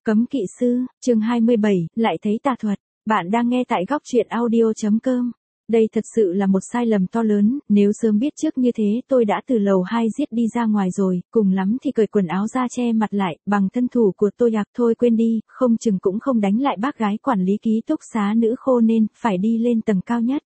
Cấm kỵ sư, chương 27, lại thấy tà thuật. Bạn đang nghe tại góc truyện audio.com. Đây thật sự là một sai lầm to lớn, nếu sớm biết trước như thế tôi đã từ lầu 2 giết đi ra ngoài rồi, cùng lắm thì cởi quần áo ra che mặt lại, bằng thân thủ của tôi thôi quên đi, không chừng cũng không đánh lại bác gái quản lý ký túc xá nữ khô nên phải đi lên tầng cao nhất.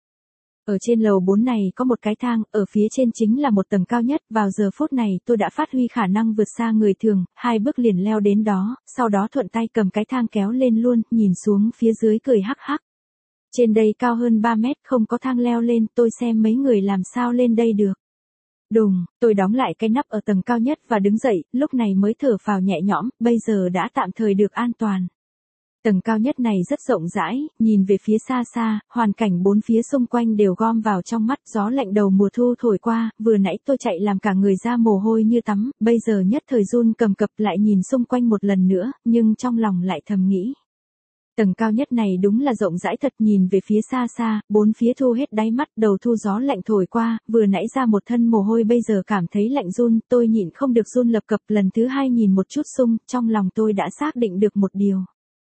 Ở trên lầu 4 này có một cái thang, ở phía trên chính là một tầng cao nhất, vào giờ phút này tôi đã phát huy khả năng vượt xa người thường, 2 bước liền leo đến đó, sau đó thuận tay cầm cái thang kéo lên luôn, nhìn xuống phía dưới cười hắc hắc. Trên đây cao hơn 3 mét, không có thang leo lên, tôi xem mấy người làm sao lên đây được. Đùng, tôi đóng lại cái nắp ở tầng cao nhất và đứng dậy, lúc này mới thở phào nhẹ nhõm, bây giờ đã tạm thời được an toàn. Tầng cao nhất này rất rộng rãi, nhìn về phía xa xa, hoàn cảnh bốn phía xung quanh đều gom vào trong mắt, gió lạnh đầu mùa thu thổi qua, vừa nãy tôi chạy làm cả người ra mồ hôi như tắm, bây giờ nhất thời run cầm cập lại nhìn xung quanh một lần nữa, nhưng trong lòng lại thầm nghĩ. Tầng cao nhất này đúng là rộng rãi thật, nhìn về phía xa xa, bốn phía thu hết đáy mắt, đầu thu gió lạnh thổi qua, vừa nãy ra một thân mồ hôi bây giờ cảm thấy lạnh run, tôi nhịn không được run lập cập, lần thứ hai nhìn một chút xung, trong lòng tôi đã xác định được một điều.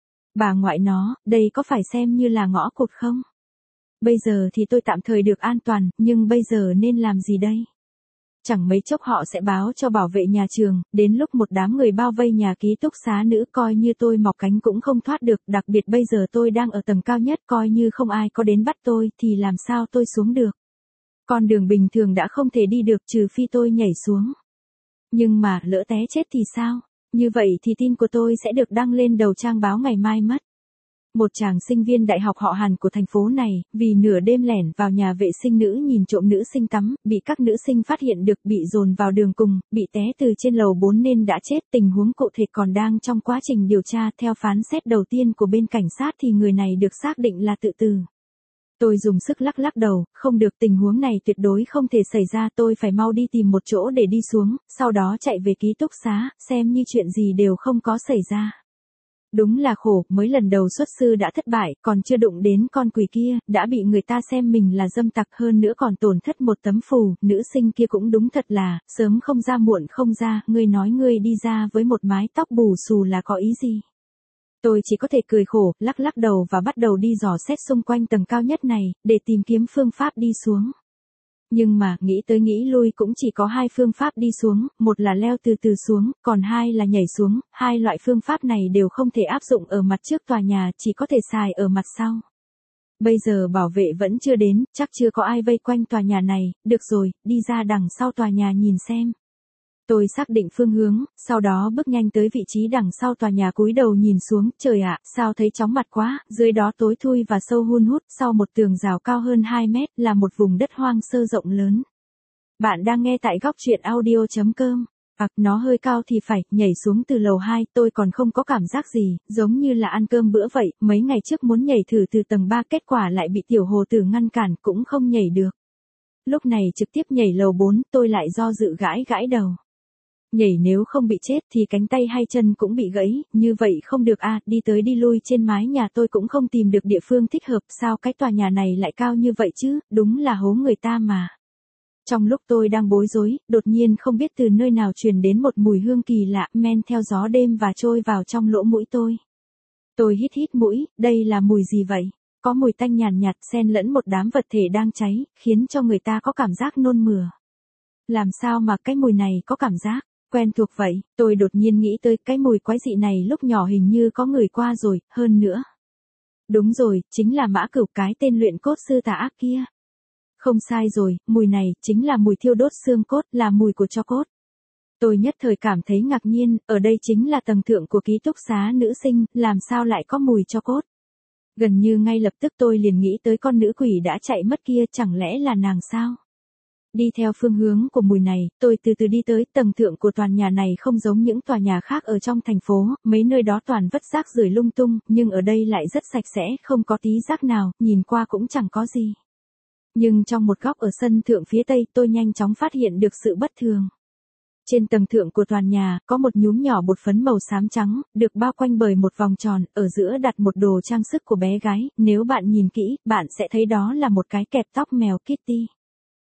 Bà ngoại nó, đây có phải xem như là ngõ cụt không? Bây giờ thì tôi tạm thời được an toàn, nhưng bây giờ nên làm gì đây? Chẳng mấy chốc họ sẽ báo cho bảo vệ nhà trường, đến lúc một đám người bao vây nhà ký túc xá nữ coi như tôi mọc cánh cũng không thoát được, đặc biệt bây giờ tôi đang ở tầng cao nhất, coi như không ai có đến bắt tôi thì làm sao tôi xuống được? Con đường bình thường đã không thể đi được trừ phi tôi nhảy xuống. Nhưng mà lỡ té chết thì sao? Như vậy thì tin của tôi sẽ được đăng lên đầu trang báo ngày mai mất. Một chàng sinh viên đại học họ Hàn của thành phố này, vì nửa đêm lẻn vào nhà vệ sinh nữ nhìn trộm nữ sinh tắm, bị các nữ sinh phát hiện được, bị dồn vào đường cùng, bị té từ trên lầu 4 nên đã chết. Tình huống cụ thể còn đang trong quá trình điều tra, theo phán xét đầu tiên của bên cảnh sát thì người này được xác định là tự tử. Tôi dùng sức lắc lắc đầu, không được, tình huống này tuyệt đối không thể xảy ra, tôi phải mau đi tìm một chỗ để đi xuống, sau đó chạy về ký túc xá, xem như chuyện gì đều không có xảy ra. Đúng là khổ, mới lần đầu xuất sư đã thất bại, còn chưa đụng đến con quỷ kia, đã bị người ta xem mình là dâm tặc, hơn nữa còn tổn thất một tấm phù, nữ sinh kia cũng đúng thật là, sớm không ra muộn không ra, ngươi nói ngươi đi ra với một mái tóc bù xù là có ý gì? Tôi chỉ có thể cười khổ, lắc lắc đầu và bắt đầu đi dò xét xung quanh tầng cao nhất này, để tìm kiếm phương pháp đi xuống. Nhưng mà, nghĩ tới nghĩ lui cũng chỉ có 2 phương pháp đi xuống, một là leo từ từ xuống, còn 2 là nhảy xuống, 2 loại phương pháp này đều không thể áp dụng ở mặt trước tòa nhà, chỉ có thể xài ở mặt sau. Bây giờ bảo vệ vẫn chưa đến, chắc chưa có ai vây quanh tòa nhà này, được rồi, đi ra đằng sau tòa nhà nhìn xem. Tôi xác định phương hướng, sau đó bước nhanh tới vị trí đằng sau tòa nhà, cúi đầu nhìn xuống, trời ạ, sao thấy chóng mặt quá, dưới đó tối thui và sâu hun hút, sau một tường rào cao hơn 2 mét, là một vùng đất hoang sơ rộng lớn. Bạn đang nghe tại góc truyện audio.com. Nó hơi cao thì phải, nhảy xuống từ lầu 2, tôi còn không có cảm giác gì, giống như là ăn cơm bữa vậy, mấy ngày trước muốn nhảy thử từ tầng 3 kết quả lại bị tiểu hồ tử ngăn cản, cũng không nhảy được. Lúc này trực tiếp nhảy lầu 4, tôi lại do dự gãi gãi đầu. Nhảy nếu không bị chết thì cánh tay hay chân cũng bị gãy, như vậy không được à, đi tới đi lui trên mái nhà tôi cũng không tìm được địa phương thích hợp, sao cái tòa nhà này lại cao như vậy chứ, đúng là hố người ta mà. Trong lúc tôi đang bối rối, đột nhiên không biết từ nơi nào truyền đến một mùi hương kỳ lạ, men theo gió đêm và trôi vào trong lỗ mũi tôi. Tôi hít hít mũi, đây là mùi gì vậy? Có mùi tanh nhàn nhạt xen lẫn một đám vật thể đang cháy, khiến cho người ta có cảm giác nôn mửa. Làm sao mà cái mùi này có cảm giác quen thuộc vậy? Tôi đột nhiên nghĩ tới cái mùi quái dị này lúc nhỏ hình như có người qua rồi, hơn nữa. Đúng rồi, chính là Mã Cửu, cái tên luyện cốt sư tà ác kia. Không sai rồi, mùi này chính là mùi thiêu đốt xương cốt, là mùi của tro cốt. Tôi nhất thời cảm thấy ngạc nhiên, ở đây chính là tầng thượng của ký túc xá nữ sinh, làm sao lại có mùi tro cốt? Gần như ngay lập tức tôi liền nghĩ tới con nữ quỷ đã chạy mất kia, chẳng lẽ là nàng sao? Đi theo phương hướng của mùi này, tôi từ từ đi tới tầng thượng của tòa nhà này, không giống những tòa nhà khác ở trong thành phố, mấy nơi đó toàn vứt rác rưởi lung tung, nhưng ở đây lại rất sạch sẽ, không có tí rác nào, nhìn qua cũng chẳng có gì. Nhưng trong một góc ở sân thượng phía tây, tôi nhanh chóng phát hiện được sự bất thường. Trên tầng thượng của tòa nhà, có một nhúm nhỏ bột phấn màu xám trắng, được bao quanh bởi một vòng tròn, ở giữa đặt một đồ trang sức của bé gái, nếu bạn nhìn kỹ, bạn sẽ thấy đó là một cái kẹp tóc mèo Kitty.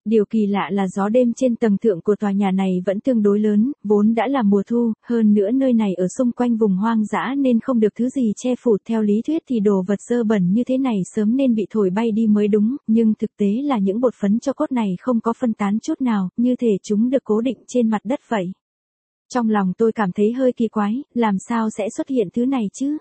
Điều kỳ lạ là gió đêm trên tầng thượng của tòa nhà này vẫn tương đối lớn, vốn đã là mùa thu, hơn nữa nơi này ở xung quanh vùng hoang dã nên không được thứ gì che phủ. Theo lý thuyết thì đồ vật dơ bẩn như thế này sớm nên bị thổi bay đi mới đúng, nhưng thực tế là những bột phấn tro cốt này không có phân tán chút nào, như thể chúng được cố định trên mặt đất vậy. Trong lòng tôi cảm thấy hơi kỳ quái, làm sao sẽ xuất hiện thứ này chứ?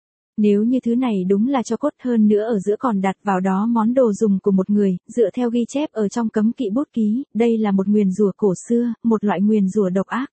Nếu như thứ này đúng là tro cốt, hơn nữa ở giữa còn đặt vào đó món đồ dùng của một người, dựa theo ghi chép ở trong cấm kỵ bút ký, đây là một nguyền rủa cổ xưa, một loại nguyền rủa độc ác.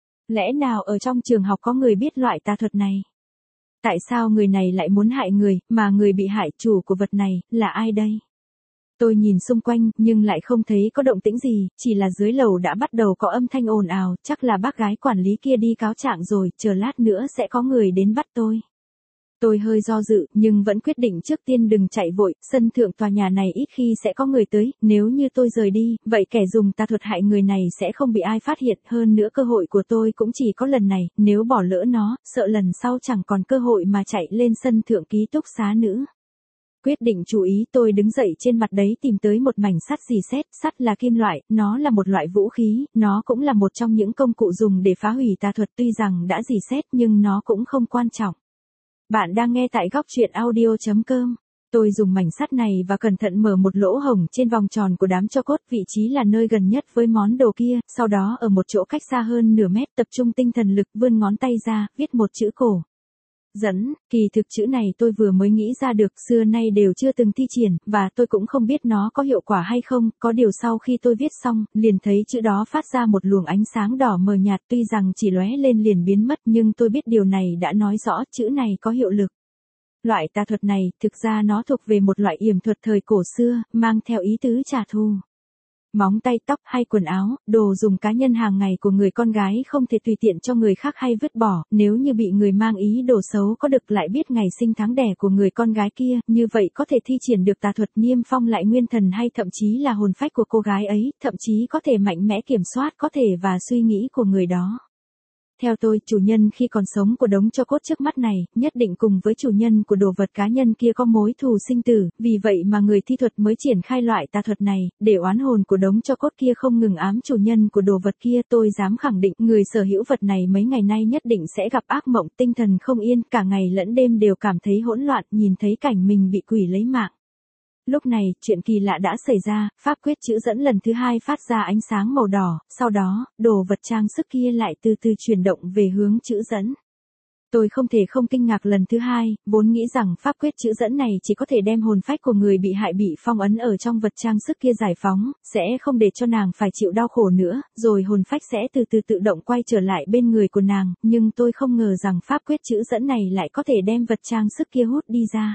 Lẽ nào ở trong trường học có người biết loại tà thuật này? Tại sao người này lại muốn hại người, mà người bị hại chủ của vật này, là ai đây? Tôi nhìn xung quanh, nhưng lại không thấy có động tĩnh gì, chỉ là dưới lầu đã bắt đầu có âm thanh ồn ào, chắc là bác gái quản lý kia đi cáo trạng rồi, chờ lát nữa sẽ có người đến bắt tôi. Tôi hơi do dự, nhưng vẫn quyết định trước tiên đừng chạy vội, sân thượng tòa nhà này ít khi sẽ có người tới, nếu như tôi rời đi, vậy kẻ dùng tà thuật hại người này sẽ không bị ai phát hiện, hơn nữa cơ hội của tôi cũng chỉ có lần này, nếu bỏ lỡ nó, sợ lần sau chẳng còn cơ hội mà chạy lên sân thượng ký túc xá nữa. Quyết định chú ý, tôi đứng dậy trên mặt đấy tìm tới một mảnh sắt rỉ sét, sắt là kim loại, nó là một loại vũ khí, nó cũng là một trong những công cụ dùng để phá hủy tà thuật, tuy rằng đã rỉ sét nhưng nó cũng không quan trọng. Bạn đang nghe tại góc truyện audio.com. Tôi dùng mảnh sắt này và cẩn thận mở một lỗ hổng trên vòng tròn của đám tro cốt, vị trí là nơi gần nhất với món đồ kia, sau đó ở một chỗ cách xa hơn nửa mét tập trung tinh thần lực vươn ngón tay ra, viết một chữ cổ. Dẫn, kỳ thực chữ này tôi vừa mới nghĩ ra được, xưa nay đều chưa từng thi triển, và tôi cũng không biết nó có hiệu quả hay không, có điều sau khi tôi viết xong, liền thấy chữ đó phát ra một luồng ánh sáng đỏ mờ nhạt, tuy rằng chỉ lóe lên liền biến mất, nhưng tôi biết điều này đã nói rõ chữ này có hiệu lực. Loại tà thuật này, thực ra nó thuộc về một loại yểm thuật thời cổ xưa, mang theo ý tứ trả thù. Móng tay, tóc hay quần áo, đồ dùng cá nhân hàng ngày của người con gái không thể tùy tiện cho người khác hay vứt bỏ, nếu như bị người mang ý đồ xấu có được lại biết ngày sinh tháng đẻ của người con gái kia, như vậy có thể thi triển được tà thuật niêm phong lại nguyên thần hay thậm chí là hồn phách của cô gái ấy, thậm chí có thể mạnh mẽ kiểm soát có thể và suy nghĩ của người đó. Theo tôi, chủ nhân khi còn sống của đống tro cốt trước mắt này, nhất định cùng với chủ nhân của đồ vật cá nhân kia có mối thù sinh tử, vì vậy mà người thi thuật mới triển khai loại tà thuật này, để oán hồn của đống tro cốt kia không ngừng ám chủ nhân của đồ vật kia. Tôi dám khẳng định, người sở hữu vật này mấy ngày nay nhất định sẽ gặp ác mộng, tinh thần không yên, cả ngày lẫn đêm đều cảm thấy hỗn loạn, nhìn thấy cảnh mình bị quỷ lấy mạng. Lúc này, chuyện kỳ lạ đã xảy ra, pháp quyết chữ dẫn lần thứ hai phát ra ánh sáng màu đỏ, sau đó, đồ vật trang sức kia lại từ từ chuyển động về hướng chữ dẫn. Tôi không thể không kinh ngạc lần thứ hai, vốn nghĩ rằng pháp quyết chữ dẫn này chỉ có thể đem hồn phách của người bị hại bị phong ấn ở trong vật trang sức kia giải phóng, sẽ không để cho nàng phải chịu đau khổ nữa, rồi hồn phách sẽ từ từ tự động quay trở lại bên người của nàng, nhưng tôi không ngờ rằng pháp quyết chữ dẫn này lại có thể đem vật trang sức kia hút đi ra.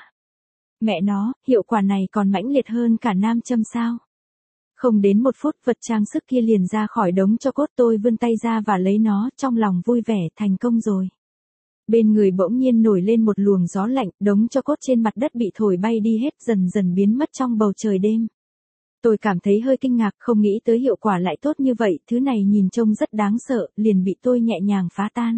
Mẹ nó, hiệu quả này còn mãnh liệt hơn cả nam châm sao? Không đến một phút vật trang sức kia liền ra khỏi đống tro cốt, tôi vươn tay ra và lấy nó, trong lòng vui vẻ, thành công rồi. Bên người bỗng nhiên nổi lên một luồng gió lạnh, đống tro cốt trên mặt đất bị thổi bay đi hết, dần dần biến mất trong bầu trời đêm. Tôi cảm thấy hơi kinh ngạc, không nghĩ tới hiệu quả lại tốt như vậy, thứ này nhìn trông rất đáng sợ, liền bị tôi nhẹ nhàng phá tan.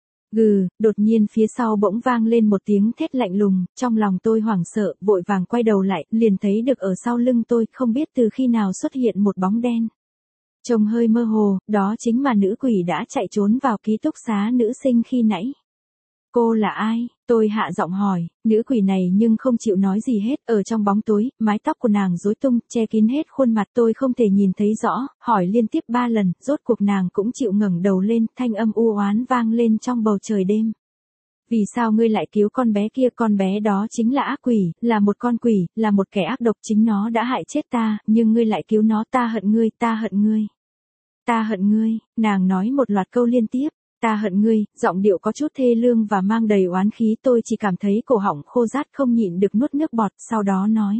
Gừ, đột nhiên phía sau bỗng vang lên một tiếng thét lạnh lùng, trong lòng tôi hoảng sợ, vội vàng quay đầu lại, liền thấy được ở sau lưng tôi, không biết từ khi nào xuất hiện một bóng đen. Trông hơi mơ hồ, đó chính là nữ quỷ đã chạy trốn vào ký túc xá nữ sinh khi nãy. Cô là ai? Tôi hạ giọng hỏi, nữ quỷ này nhưng không chịu nói gì hết, ở trong bóng tối, mái tóc của nàng rối tung, che kín hết khuôn mặt, tôi không thể nhìn thấy rõ, hỏi liên tiếp 3 lần, rốt cuộc nàng cũng chịu ngẩng đầu lên, thanh âm u oán vang lên trong bầu trời đêm. Vì sao ngươi lại cứu con bé kia? Con bé đó chính là ác quỷ, là một con quỷ, là một kẻ ác độc, chính nó đã hại chết ta, nhưng ngươi lại cứu nó, ta hận ngươi, ta hận ngươi. Ta hận ngươi, nàng nói một loạt câu liên tiếp. Ta hận ngươi, giọng điệu có chút thê lương và mang đầy oán khí, tôi chỉ cảm thấy cổ họng khô rát không nhịn được nuốt nước bọt, sau đó nói.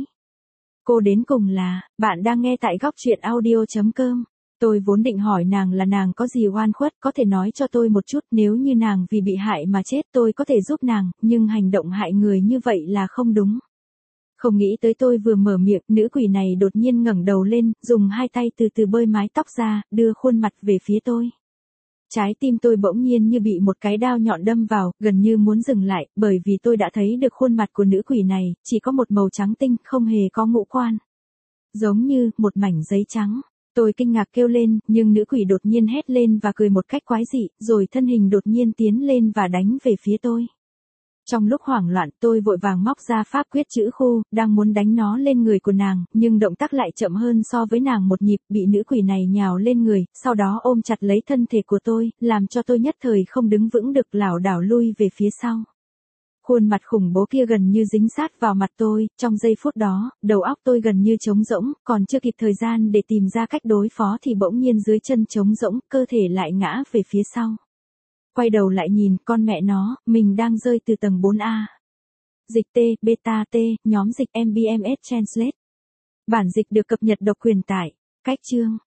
Cô đến cùng là, bạn đang nghe tại góc truyện audio.com. Tôi vốn định hỏi nàng là nàng có gì oan khuất, có thể nói cho tôi một chút, nếu như nàng vì bị hại mà chết tôi có thể giúp nàng, nhưng hành động hại người như vậy là không đúng. Không nghĩ tới tôi vừa mở miệng, nữ quỷ này đột nhiên ngẩng đầu lên, dùng hai tay từ từ bơi mái tóc ra, đưa khuôn mặt về phía tôi. Trái tim tôi bỗng nhiên như bị một cái đao nhọn đâm vào, gần như muốn dừng lại, bởi vì tôi đã thấy được khuôn mặt của nữ quỷ này, chỉ có một màu trắng tinh, không hề có ngũ quan. Giống như một mảnh giấy trắng. Tôi kinh ngạc kêu lên, nhưng nữ quỷ đột nhiên hét lên và cười một cách quái dị, rồi thân hình đột nhiên tiến lên và đánh về phía tôi. Trong lúc hoảng loạn tôi vội vàng móc ra pháp quyết chữ khu, đang muốn đánh nó lên người của nàng, nhưng động tác lại chậm hơn so với nàng một nhịp, bị nữ quỷ này nhào lên người, sau đó ôm chặt lấy thân thể của tôi, làm cho tôi nhất thời không đứng vững được, lảo đảo lui về phía sau. Khuôn mặt khủng bố kia gần như dính sát vào mặt tôi, trong giây phút đó, đầu óc tôi gần như trống rỗng, còn chưa kịp thời gian để tìm ra cách đối phó thì bỗng nhiên dưới chân trống rỗng, cơ thể lại ngã về phía sau. Quay đầu lại nhìn, con mẹ nó, mình đang rơi từ tầng 4A. Dịch T, Beta T, nhóm dịch MBMS Translate. Bản dịch được cập nhật độc quyền tại cách chương.